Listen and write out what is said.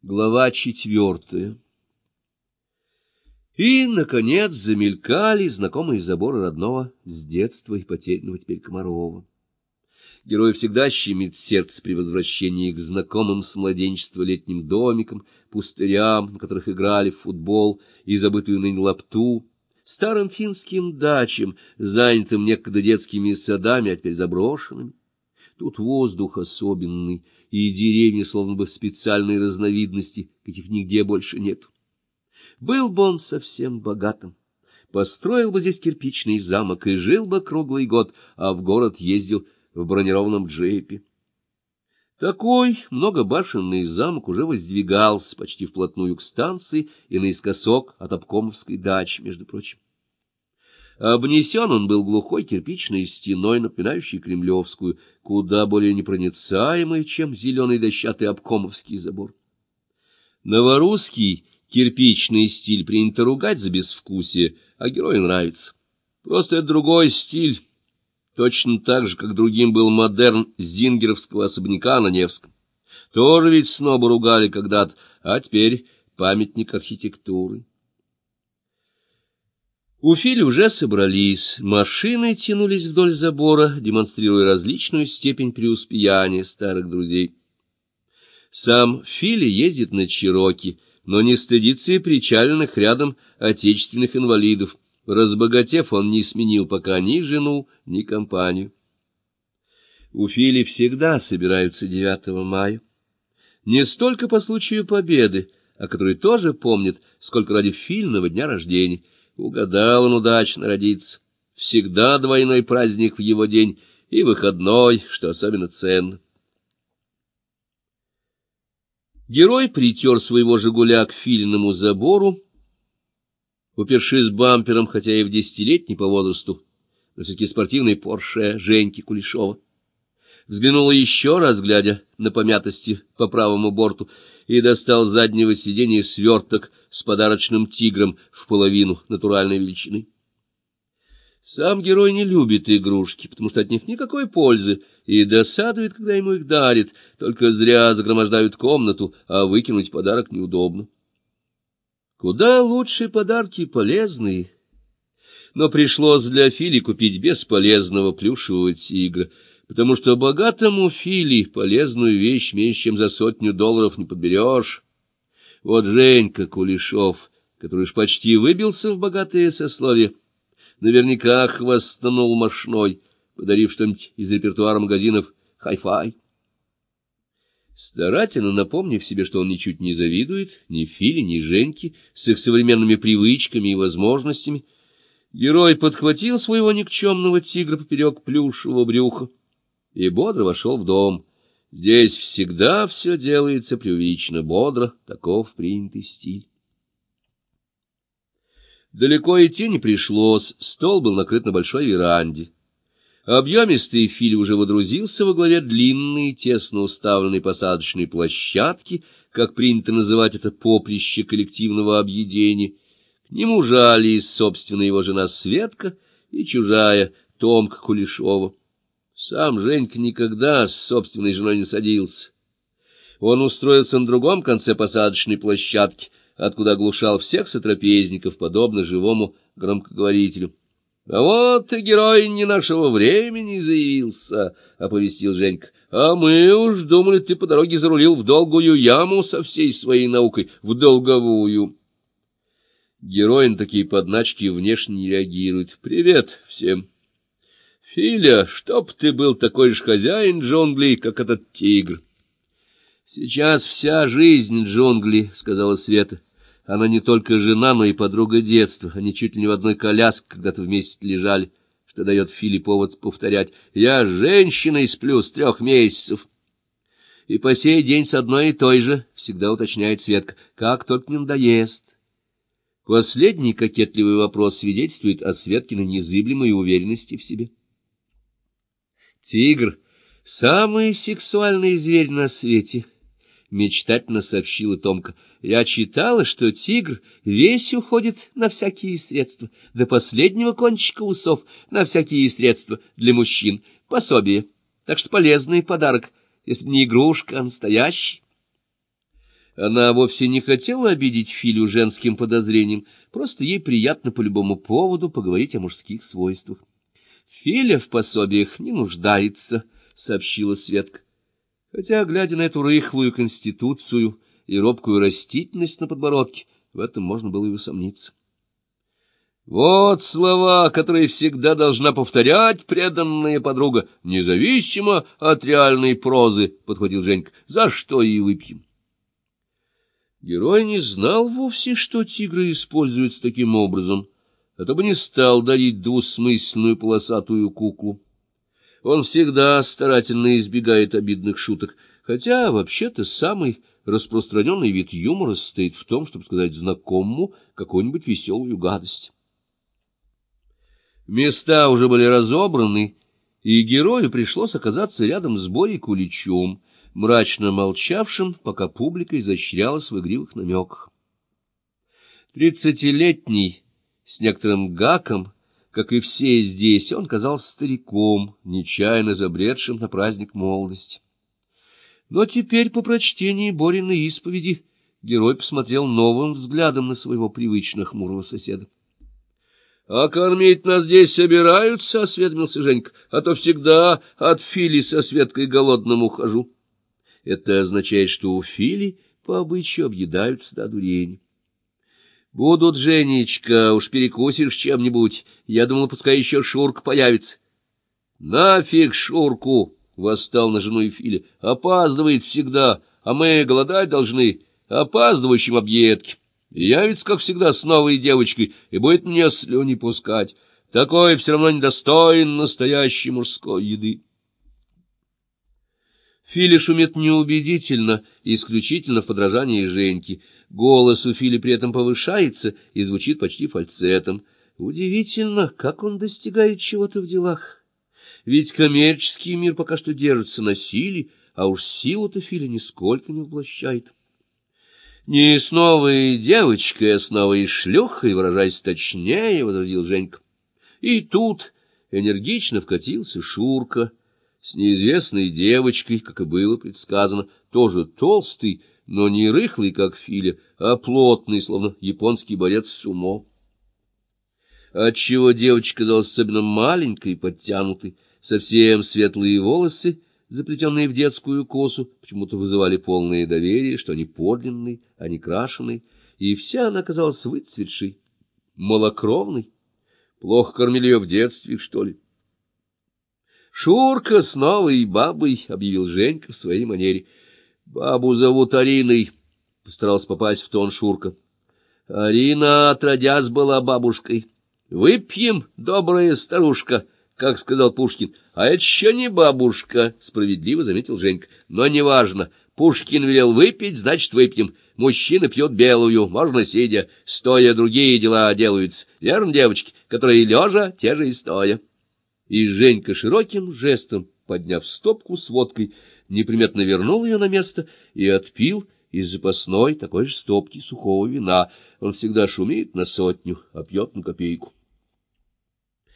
Глава 4. И, наконец, замелькали знакомые заборы родного с детства и потерянного теперь Комарова. Герой всегда щемит сердце при возвращении к знакомым с младенчества летним домикам, пустырям, на которых играли в футбол и забытую ныне лапту, старым финским дачам, занятым некогда детскими садами, а теперь заброшенными. Тут воздух особенный, и деревья словно бы специальной разновидности, каких нигде больше нет. Был бы он совсем богатым, построил бы здесь кирпичный замок и жил бы круглый год, а в город ездил в бронированном джипе. Такой многобашенный замок уже воздвигался почти вплотную к станции и наискосок от обкомовской дачи, между прочим. Обнесен он был глухой кирпичной стеной, напоминающей кремлевскую, куда более непроницаемой, чем зеленый дощатый обкомовский забор. Новорусский кирпичный стиль принято ругать за безвкусие, а герою нравится. Просто это другой стиль, точно так же, как другим был модерн зингеровского особняка на Невском. Тоже ведь снобы ругали когда-то, а теперь памятник архитектуры. У Фили уже собрались, машины тянулись вдоль забора, демонстрируя различную степень преуспеяния старых друзей. Сам Фили ездит на Чироки, но не стыдится и причаленных рядом отечественных инвалидов. Разбогатев, он не сменил пока ни жену, ни компанию. У Фили всегда собираются 9 мая. Не столько по случаю победы, о которой тоже помнят, сколько ради Фильного дня рождения. Угадал он удачно родиться. Всегда двойной праздник в его день и выходной, что особенно ценно. Герой притер своего «Жигуля» к Филиному забору, упершись бампером, хотя и в 10-летний по возрасту, но все-таки спортивный Порше Женьки Кулешова. Взглянул еще раз, глядя на помятости по правому борту, и достал с заднего сиденья сверток с подарочным тигром в половину натуральной величины. Сам герой не любит игрушки, потому что от них никакой пользы, и досадует, когда ему их дарят, только зря загромождают комнату, а выкинуть подарок неудобно. Куда лучше подарки полезные. Но пришлось для Фили купить бесполезного плюшевого тигра, потому что богатому Фили полезную вещь меньше, чем за $100 не подберешь. Вот Женька Кулешов, который уж почти выбился в богатые сословия, наверняка хвастанул мошной, подарив что-нибудь из репертуара магазинов «Хай-фай». Старательно напомнив себе, что он ничуть не завидует ни Филе, ни Женьке с их современными привычками и возможностями, герой подхватил своего никчемного тигра поперек плюшевого брюха и бодро вошел в дом. Здесь всегда все делается преувеличенно бодро, таков принятый стиль. Далеко идти не пришлось, стол был накрыт на большой веранде. Объемистый Фили уже водрузился во главе длинной, тесно уставленной посадочной площадки, как принято называть это поприще коллективного объедения. К нему жались, собственно, его жена Светка и чужая Томка Кулешова. Сам Женька никогда с собственной женой не садился. Он устроился на другом конце посадочной площадки, откуда оглушал всех сотрапезников, подобно живому громкоговорителю. — А вот и герой не нашего времени заявился, — оповестил Женька. — А мы уж думали, ты по дороге зарулил в долгую яму со всей своей наукой, в долговую. Герой на такие подначки внешне не реагирует. — Привет всем. — Филя, чтоб ты был такой же хозяин джунглей, как этот тигр. — Сейчас вся жизнь джунгли, — сказала Света. Она не только жена, но и подруга детства. Они чуть ли не в одной коляске когда-то вместе лежали, что дает Филе повод повторять: «Я женщина и сплю с 3 месяцев». И по сей день с одной и той же, всегда уточняет Светка, как только не надоест. Последний кокетливый вопрос свидетельствует о Светкиной незыблемой уверенности в себе. «Тигр — самый сексуальный зверь на свете», — мечтательно сообщила Томка. «Я читала, что тигр весь уходит на всякие средства, до последнего кончика усов, на всякие средства для мужчин, пособие, так что полезный подарок, если бы не игрушка, а настоящий». Она вовсе не хотела обидеть Филю женским подозрением, просто ей приятно по любому поводу поговорить о мужских свойствах. — Филя в пособиях не нуждается, — сообщила Светка. Хотя, глядя на эту рыхлую конституцию и робкую растительность на подбородке, в этом можно было и усомниться. — Вот слова, которые всегда должна повторять преданная подруга, независимо от реальной прозы, — подхватил Женька, — за что и выпьем. Герой не знал вовсе, что тигры используются таким образом, а то бы не стал дарить двусмысленную полосатую куклу. Он всегда старательно избегает обидных шуток, хотя, вообще-то, самый распространенный вид юмора состоит в том, чтобы сказать знакомому какую-нибудь веселую гадость. Места уже были разобраны, и герою пришлось оказаться рядом с Борей Куличом, мрачно молчавшим, пока публика изощрялась в игривых намеках. 30-летний, с некоторым гаком, как и все здесь, он казался стариком, нечаянно забредшим на праздник молодости. Но теперь, по прочтении Бориной исповеди, герой посмотрел новым взглядом на своего привычно хмурого соседа. — А кормить нас здесь собираются? — осведомился Женька. — А то всегда от Фили со Светкой голодным ухожу. Это означает, что у Фили по обычаю объедаются до дурения. — Будут, Женечка, уж перекусишь чем-нибудь. Я думала, пускай еще Шурка появится. — Нафиг Шурку! — восстал на жену и Филя. — Опаздывает всегда, а мы голодать должны. Опаздывающим объедки. Явится, как всегда, с новой девочкой и будет мне слюни пускать. Такое все равно недостоин настоящей мужской еды. Филя шумит неубедительно, исключительно в подражании Женьки. Голос у Фили при этом повышается и звучит почти фальцетом. Удивительно, как он достигает чего-то в делах. Ведь коммерческий мир пока что держится на силе, а уж силу-то Филя нисколько не воплощает. Не с новой девочкой, а с новой шлюхой, выражаясь точнее, — возразил Женька. И тут энергично вкатился Шурка с неизвестной девочкой, как и было предсказано, тоже толстый, но не рыхлый, как Филя, а плотный, словно японский борец сумо. Отчего девочка казалась особенно маленькой и подтянутой, совсем светлые волосы, заплетенные в детскую косу, почему-то вызывали полное доверие, что они подлинные, а не крашеные, и вся она казалась выцветшей, малокровной. Плохо кормили ее в детстве, что ли? — Шурка с новой бабой, — объявил Женька в своей манере. — Бабу зовут Ариной, — постарался попасть в тон Шурка. — Арина, отродясь, была бабушкой. — Выпьем, добрая старушка, как сказал Пушкин. — А это еще не бабушка, — справедливо заметил Женька. — Но неважно. Пушкин велел выпить, значит, выпьем. Мужчина пьет белую, можно сидя. Стоя другие дела делаются. Верно, девочки, которые лежа, те же и стоя. И Женька широким жестом, подняв стопку с водкой, неприметно вернул ее на место и отпил из запасной такой же стопки сухого вина. Он всегда шумит на сотню, а пьет на копейку.